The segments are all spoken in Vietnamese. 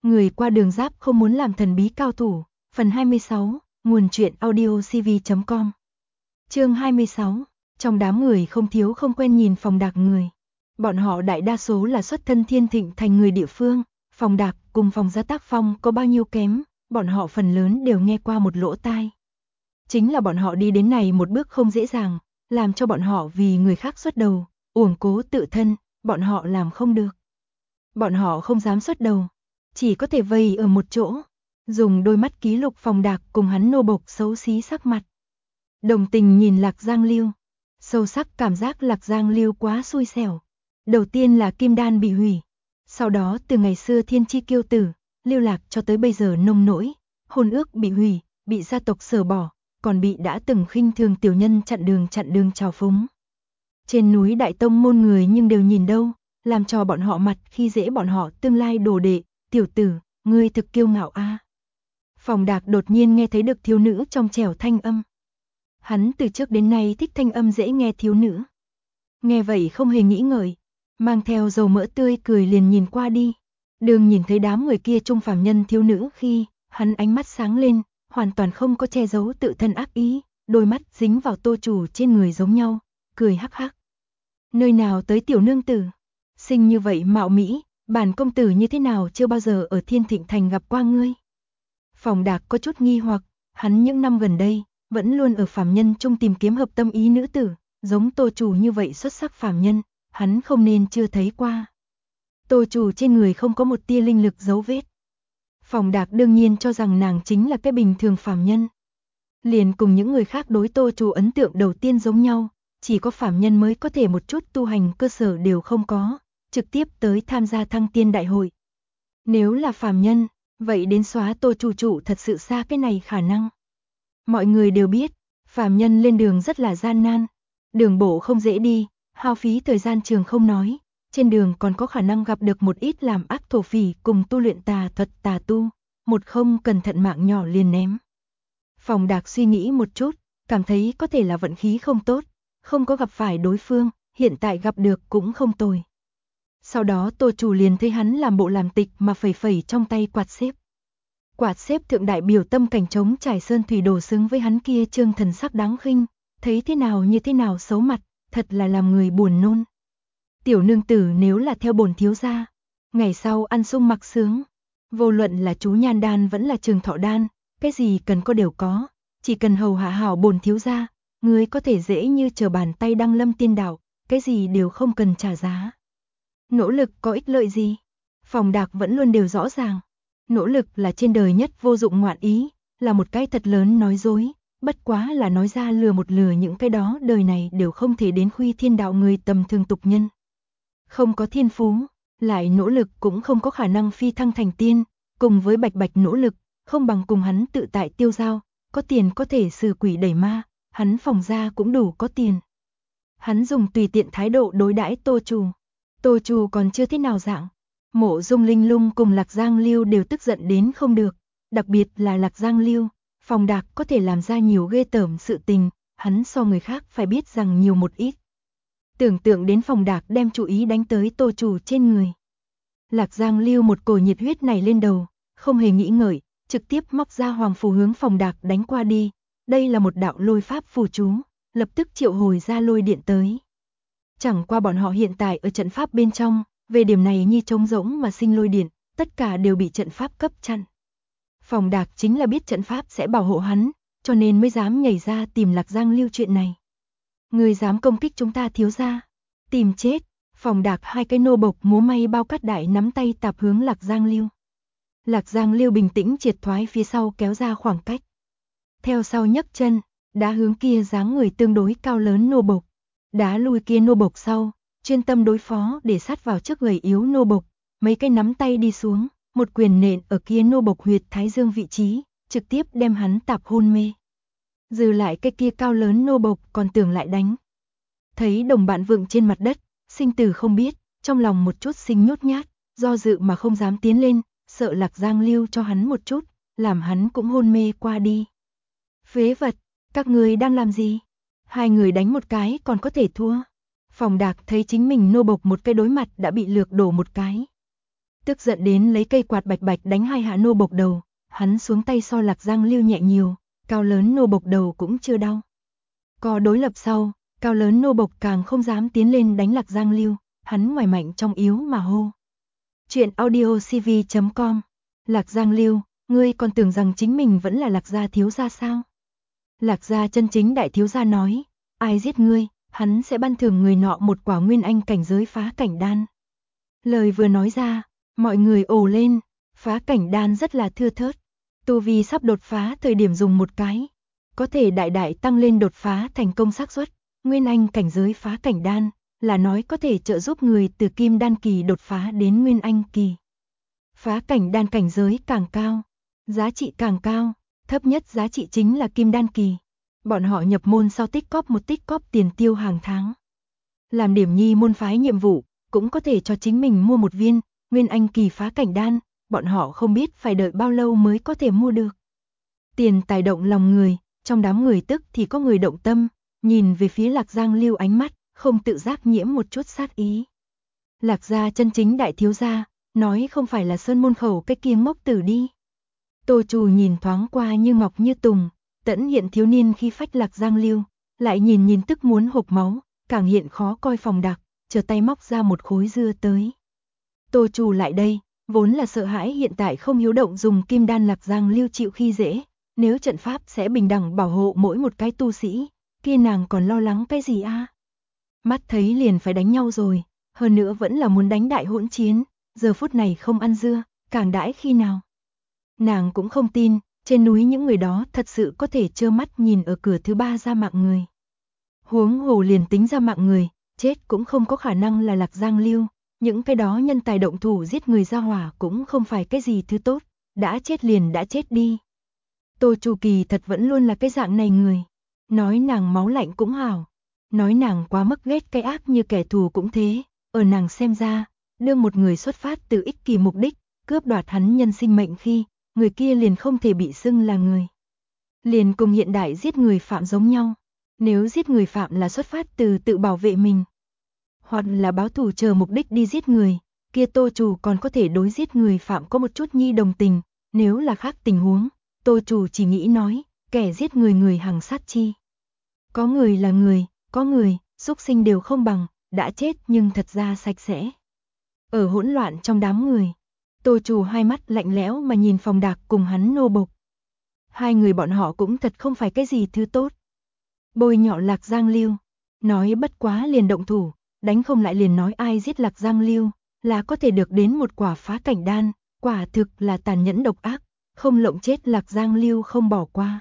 Người qua đường giáp không muốn làm thần bí cao thủ. Phần 26, nguồn truyện audio cv.com. Chương 26, trong đám người không thiếu không quen nhìn Phòng Đạc người. Bọn họ đại đa số là xuất thân Thiên Thịnh thành người địa phương, Phòng Đạc cùng Phòng Gia Tác Phong có bao nhiêu kém, bọn họ phần lớn đều nghe qua một lỗ tai. Chính là bọn họ đi đến này một bước không dễ dàng, làm cho bọn họ vì người khác xuất đầu, uổng cố tự thân, bọn họ làm không được. Bọn họ không dám xuất đầu, chỉ có thể vây ở một chỗ, dùng đôi mắt ký lục Phòng Đạc cùng hắn nô bộc xấu xí sắc mặt. Đồng tình nhìn Lạc Giang Lưu, sâu sắc cảm giác Lạc Giang Lưu quá xui xẻo. Đầu tiên là kim đan bị hủy, sau đó từ ngày xưa thiên chi kiêu tử, Lưu Lạc cho tới bây giờ nông nỗi, hôn ước bị hủy, bị gia tộc sờ bỏ, còn bị đã từng khinh thường tiểu nhân chặn đường trào phúng. Trên núi Đại Tông môn người nhưng đều nhìn đâu, làm cho bọn họ mặt khi dễ bọn họ tương lai đồ đệ, tiểu tử, ngươi thực kiêu ngạo a. Phòng Đạc đột nhiên nghe thấy được thiếu nữ trong trẻo thanh âm. Hắn từ trước đến nay thích thanh âm dễ nghe thiếu nữ. Nghe vậy không hề nghĩ ngợi, mang theo dầu mỡ tươi cười liền nhìn qua đi. Đường nhìn thấy đám người kia trung phàm nhân thiếu nữ khi, hắn ánh mắt sáng lên, hoàn toàn không có che giấu tự thân ác ý, đôi mắt dính vào Tô Chủ trên người giống nhau, cười hắc hắc. Nơi nào tới tiểu nương tử, xinh như vậy mạo mỹ, bản công tử như thế nào chưa bao giờ ở Thiên Thịnh thành gặp qua ngươi. Phòng Đạc có chút nghi hoặc, hắn những năm gần đây, vẫn luôn ở phàm nhân chung tìm kiếm hợp tâm ý nữ tử, giống Tô Chủ như vậy xuất sắc phàm nhân, hắn không nên chưa thấy qua. Tô Chủ trên người không có một tia linh lực dấu vết. Phòng Đạc đương nhiên cho rằng nàng chính là cái bình thường phàm nhân. Liền cùng những người khác đối Tô Chủ ấn tượng đầu tiên giống nhau, chỉ có phàm nhân mới có thể một chút tu hành cơ sở đều không có, trực tiếp tới tham gia thăng tiên đại hội. Nếu là phàm nhân, vậy đến xóa Tô Chủ thật sự xa cái này khả năng. Mọi người đều biết, phàm nhân lên đường rất là gian nan, đường bộ không dễ đi, hao phí thời gian trường không nói, trên đường còn có khả năng gặp được một ít làm ác thổ phỉ cùng tu luyện tà thuật tà tu, một không cẩn thận mạng nhỏ liền ném. Phòng Đạc suy nghĩ một chút, cảm thấy có thể là vận khí không tốt, không có gặp phải đối phương, hiện tại gặp được cũng không tồi. Sau đó Tô Chủ liền thấy hắn làm bộ làm tịch mà phẩy phẩy trong tay quạt xếp. Quạt xếp thượng đại biểu tâm cảnh trống trải sơn thủy đổ xứng với hắn kia trương thần sắc đáng khinh, thấy thế nào như thế nào xấu mặt, thật là làm người buồn nôn. Tiểu nương tử nếu là theo bổn thiếu gia, ngày sau ăn sung mặc sướng, vô luận là chú nhan đan vẫn là trường thọ đan, cái gì cần có đều có, chỉ cần hầu hạ hảo bổn thiếu gia, ngươi có thể dễ như trở bàn tay đăng lâm tiên đạo, cái gì đều không cần trả giá. Nỗ lực có ích lợi gì? Phòng Đạc vẫn luôn đều rõ ràng. Nỗ lực là trên đời nhất vô dụng ngoạn ý, là một cái thật lớn nói dối, bất quá là nói ra lừa một lừa những cái đó đời này đều không thể đến khuy thiên đạo người tầm thường tục nhân. Không có thiên phú, lại nỗ lực cũng không có khả năng phi thăng thành tiên, cùng với Bạch Bạch nỗ lực, không bằng cùng hắn tự tại tiêu dao, có tiền có thể xử quỷ đẩy ma, hắn Phòng gia cũng đủ có tiền. Hắn dùng tùy tiện thái độ đối đãi Tô Chủ. Tô Chủ còn chưa thế nào dạng. Mộ Dung Linh Lung cùng Lạc Giang Lưu đều tức giận đến không được, đặc biệt là Lạc Giang Lưu, Phòng Đạc có thể làm ra nhiều ghê tởm sự tình, hắn so người khác phải biết rằng nhiều một ít. Tưởng tượng đến Phòng Đạc đem chú ý đánh tới Tô Chủ trên người. Lạc Giang Lưu một cổ nhiệt huyết này lên đầu, không hề nghĩ ngợi, trực tiếp móc ra hoàng phù hướng Phòng Đạc đánh qua đi. Đây là một đạo lôi pháp phù chú, lập tức triệu hồi ra lôi điện tới. Chẳng qua bọn họ hiện tại ở trận pháp bên trong, về điểm này nhi trống rỗng mà sinh lôi điện, tất cả đều bị trận pháp cấp chặn. Phòng Đạc chính là biết trận pháp sẽ bảo hộ hắn, cho nên mới dám nhảy ra tìm Lạc Giang Lưu chuyện này. Người dám công kích chúng ta thiếu gia, tìm chết. Phòng Đạc hai cái nô bộc múa may bao cát đại nắm tay tạp hướng Lạc Giang Lưu. Lạc Giang Lưu bình tĩnh triệt thoái phía sau kéo ra khoảng cách. Theo sau nhấc chân, đá hướng kia dáng người tương đối cao lớn nô bộc, đá lui kia nô bộc sau, chuyên tâm đối phó để sát vào trước gầy yếu nô bộc, mấy cái nắm tay đi xuống, một quyền nện ở kia nô bộc huyệt thái dương vị trí, trực tiếp đem hắn tạp hôn mê. Dư lại cái kia cao lớn nô bộc còn tưởng lại đánh. Thấy đồng bạn vượng trên mặt đất, sinh tử không biết, trong lòng một chút sinh nhút nhát, do dự mà không dám tiến lên, sợ Lạc Giang Lưu cho hắn một chút, làm hắn cũng hôn mê qua đi. Phế vật, các người đang làm gì? Hai người đánh một cái còn có thể thua. Phòng Đạc thấy chính mình nô bộc một cái đối mặt đã bị lược đổ một cái. tức giận đến lấy cây quạt bạch bạch đánh hai hạ nô bộc đầu, hắn xuống tay so Lạc Giang Lưu nhẹ nhiều, cao lớn nô bộc đầu cũng chưa đau. Có đối lập sau, cao lớn nô bộc càng không dám tiến lên đánh Lạc Giang Lưu, hắn ngoài mạnh trong yếu mà hô. Chuyện audio cv.com. Lạc Giang Lưu, ngươi còn tưởng rằng chính mình vẫn là Lạc gia thiếu gia sao? Lạc gia chân chính đại thiếu gia nói, ai giết ngươi, hắn sẽ ban thưởng người nọ một quả nguyên anh cảnh giới phá cảnh đan. Lời vừa nói ra, mọi người ồ lên, phá cảnh đan rất là thưa thớt. Tu vi sắp đột phá thời điểm dùng một cái, có thể đại đại tăng lên đột phá thành công xác suất. Nguyên anh cảnh giới phá cảnh đan, là nói có thể trợ giúp người từ kim đan kỳ đột phá đến nguyên anh kỳ. Phá cảnh đan cảnh giới càng cao, giá trị càng cao, thấp nhất giá trị chính là kim đan kỳ. Bọn họ nhập môn sau tích cóp một tích cóp tiền tiêu hàng tháng. Làm điểm nhi môn phái nhiệm vụ, cũng có thể cho chính mình mua một viên nguyên anh kỳ phá cảnh đan, bọn họ không biết phải đợi bao lâu mới có thể mua được. Tiền tài động lòng người, trong đám người tức thì có người động tâm, nhìn về phía Lạc Giang Lưu ánh mắt, không tự giác nhiễm một chút sát ý. Lạc gia chân chính đại thiếu gia, nói không phải là sơn môn khẩu cái kia ngốc tử đi. Tô Trù nhìn thoáng qua như ngọc như tùng, tẫn hiện thiếu niên khi phách Lạc Giang Lưu, lại nhìn tức muốn hộc máu, càng hiện khó coi phòng đặc, chờ tay móc ra một khối dưa tới. Tô Trù lại đây, vốn là sợ hãi hiện tại không hiếu động dùng kim đan Lạc Giang Lưu chịu khi dễ, nếu trận pháp sẽ bình đẳng bảo hộ mỗi một cái tu sĩ, kia nàng còn lo lắng cái gì a? Mắt thấy liền phải đánh nhau rồi, hơn nữa vẫn là muốn đánh đại hỗn chiến, giờ phút này không ăn dưa, càng đãi khi nào. Nàng cũng không tin, trên núi những người đó thật sự có thể trơ mắt nhìn ở cửa thứ ba ra mạng người. Huống hồ liền tính ra mạng người, chết cũng không có khả năng là Lạc Giang Lưu, những cái đó nhân tài động thủ giết người ra hỏa cũng không phải cái gì thứ tốt, đã chết liền đã chết đi. Tô Chu Kỳ thật vẫn luôn là cái dạng này người, nói nàng máu lạnh cũng hảo, nói nàng quá mức ghét cái ác như kẻ thù cũng thế, ở nàng xem ra, đương một người xuất phát từ ích kỷ mục đích, cướp đoạt hắn nhân sinh mệnh khi, người kia liền không thể bị xưng là người. Liền cùng hiện đại giết người phạm giống nhau, nếu giết người phạm là xuất phát từ tự bảo vệ mình, hoặc là báo thù chờ mục đích đi giết người, kia Tô Trù còn có thể đối giết người phạm có một chút nhi đồng tình, nếu là khác tình huống, Tô Trù chỉ nghĩ nói, kẻ giết người người hằng sát chi. Có người là người, có người, xúc sinh đều không bằng, đã chết nhưng thật ra sạch sẽ. Ở hỗn loạn trong đám người, Tô Trù hai mắt lạnh lẽo mà nhìn Phòng Đạc cùng hắn nô bộc. Hai người bọn họ cũng thật không phải cái gì thứ tốt. Bôi nhọ Lạc Giang Lưu, nói bất quá liền động thủ, đánh không lại liền nói ai giết Lạc Giang Lưu, là có thể được đến một quả phá cảnh đan, quả thực là tàn nhẫn độc ác, không lộng chết Lạc Giang Lưu không bỏ qua.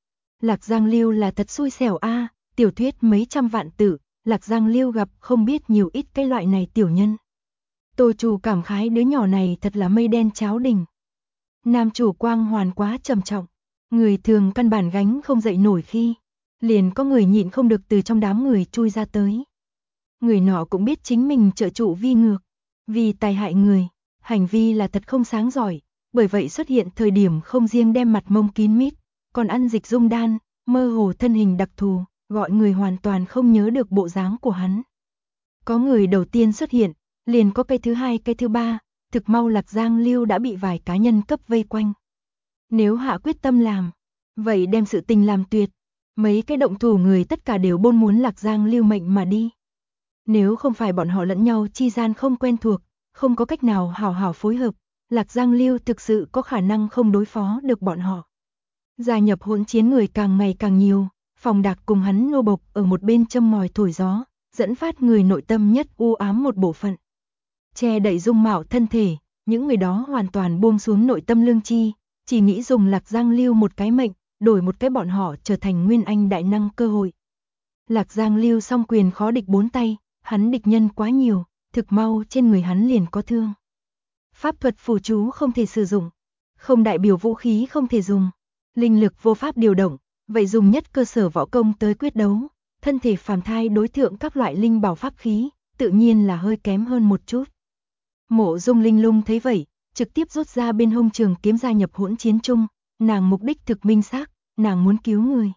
Lạc Giang Lưu là thật xui xẻo a, tiểu thuyết mấy trăm vạn tự, Lạc Giang Lưu gặp không biết nhiều ít cái loại này tiểu nhân. Tô Trù cảm khái đứa nhỏ này thật là mây đen cháo đỉnh. Nam chủ quang hoàn quá trầm trọng, người thường căn bản gánh không dậy nổi khi, liền có người nhịn không được từ trong đám người chui ra tới. Người nọ cũng biết chính mình trợ trụ vi ngược, vì tài hại người, hành vi là thật không sáng giỏi, bởi vậy xuất hiện thời điểm không riêng đem mặt mông kín mít, còn ăn dịch dung đan, mơ hồ thân hình đặc thù, gọi người hoàn toàn không nhớ được bộ dáng của hắn. Có người đầu tiên xuất hiện, liền có cái thứ hai cái thứ ba, thực mau Lạc Giang Lưu đã bị vài cá nhân cấp vây quanh. Nếu hạ quyết tâm làm, vậy đem sự tình làm tuyệt, mấy cái động thủ người tất cả đều bôn muốn Lạc Giang Lưu mệnh mà đi. Nếu không phải bọn họ lẫn nhau chi gian không quen thuộc, không có cách nào hảo hảo phối hợp, Lạc Giang Lưu thực sự có khả năng không đối phó được bọn họ. Gia nhập hỗn chiến người càng ngày càng nhiều, Phòng Đạc cùng hắn nô bộc ở một bên châm ngòi thổi gió, dẫn phát người nội tâm nhất u ám một bộ phận. Che đậy dung mạo thân thể, những người đó hoàn toàn buông xuống nội tâm lương chi, chỉ nghĩ dùng Lạc Giang Lưu một cái mệnh, đổi một cái bọn họ trở thành nguyên anh đại năng cơ hội. Lạc Giang Lưu song quyền khó địch bốn tay, hắn địch nhân quá nhiều, thực mau trên người hắn liền có thương. Pháp thuật phù chú không thể sử dụng, không đại biểu vũ khí không thể dùng, linh lực vô pháp điều động, vậy dùng nhất cơ sở võ công tới quyết đấu, thân thể phàm thai đối thượng các loại linh bảo pháp khí, tự nhiên là hơi kém hơn một chút. Mộ Dung Linh Lung thấy vậy, trực tiếp rút ra bên hông trường kiếm gia nhập hỗn chiến chung, nàng mục đích thực minh xác, nàng muốn cứu người.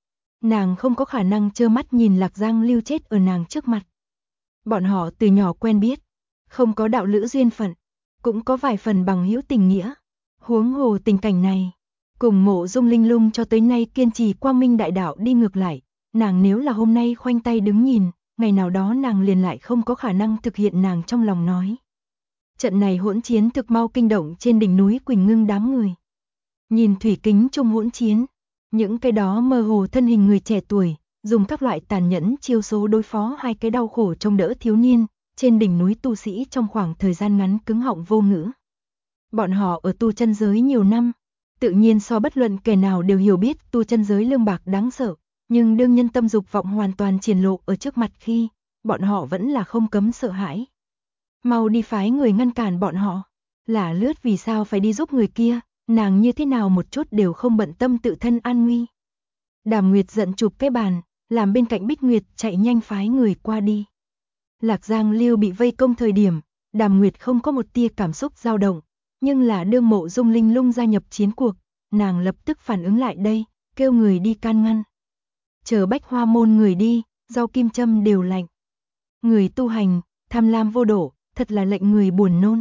Nàng không có khả năng trơ mắt nhìn Lạc Giang Lưu chết ở nàng trước mặt. Bọn họ từ nhỏ quen biết, không có đạo lữ duyên phận, cũng có vài phần bằng hữu tình nghĩa. Huống hồ tình cảnh này, cùng Mộ Dung Linh Lung cho tới nay kiên trì quang minh đại đạo đi ngược lại, nàng nếu là hôm nay khoanh tay đứng nhìn, ngày nào đó nàng liền lại không có khả năng thực hiện nàng trong lòng nói. Trận này hỗn chiến thực mau kinh động trên đỉnh núi Quỳnh Ngưng đám người. Nhìn thủy kính trong hỗn chiến, những cái đó mơ hồ thân hình người trẻ tuổi, dùng các loại tàn nhẫn chiêu số đối phó hai cái đau khổ trông đỡ thiếu niên, trên đỉnh núi tu sĩ trong khoảng thời gian ngắn cứng họng vô ngữ. Bọn họ ở tu chân giới nhiều năm, tự nhiên so bất luận kẻ nào đều hiểu biết tu chân giới lương bạc đáng sợ, nhưng đương nhân tâm dục vọng hoàn toàn triển lộ ở trước mặt khi, bọn họ vẫn là không cấm sợ hãi. Mau đi phái người ngăn cản bọn họ, lả lướt vì sao phải đi giúp người kia, nàng như thế nào một chút đều không bận tâm tự thân an nguy. Đàm Nguyệt giận chụp cái bàn, làm bên cạnh Bích Nguyệt chạy nhanh phái người qua đi. Lạc Giang Liêu bị vây công thời điểm, Đàm Nguyệt không có một tia cảm xúc dao động, nhưng là đương Mộ Dung Linh Lung gia nhập chiến cuộc, nàng lập tức phản ứng lại đây, kêu người đi can ngăn. Chờ Bách Hoa môn người đi, rau kim châm đều lạnh. Người tu hành, tham lam vô độ, thật là lệnh người buồn nôn.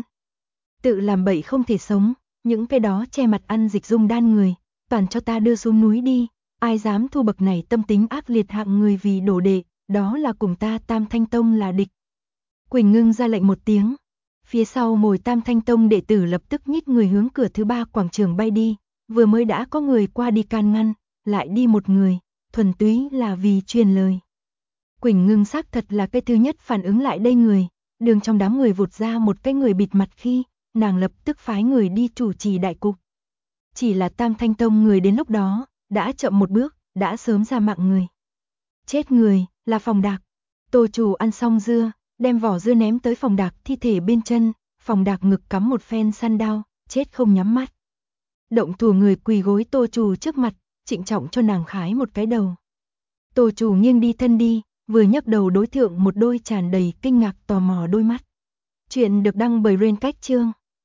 Tự làm bậy không thể sống, những cái đó che mặt ăn dịch dung đan người, toàn cho ta đưa xuống núi đi, ai dám thu bậc này tâm tính ác liệt hạng người vì đồ đệ, đó là cùng ta Tam Thanh Tông là địch. Quỳnh Ngưng ra lệnh một tiếng, phía sau mồi Tam Thanh Tông đệ tử lập tức nhích người hướng cửa thứ 3 quảng trường bay đi, vừa mới đã có người qua đi can ngăn, lại đi một người, thuần túy là vì truyền lời. Quỳnh Ngưng xác thật là cái thứ nhất phản ứng lại đây người, đường trong đám người vụt ra một cái người bịt mặt khi, nàng lập tức phái người đi chủ trì đại cục. Chỉ là Tam Thanh Tông người đến lúc đó, đã chậm một bước, đã sớm ra mạng người. Chết người, là Phòng Đạc. Tô chủ ăn xong dưa, đem vỏ dưa ném tới Phòng Đạc thi thể bên chân, Phòng Đạc ngực cắm một phen săn đao, chết không nhắm mắt. Động thủ người quỳ gối Tô chủ trước mặt, trịnh trọng cho nàng khái một cái đầu. Tô chủ nghiêng đi thân đi, vừa nhấc đầu đối thượng một đôi tràn đầy kinh ngạc tò mò đôi mắt. Chuyện được đăng bởi Rain Cách Chương.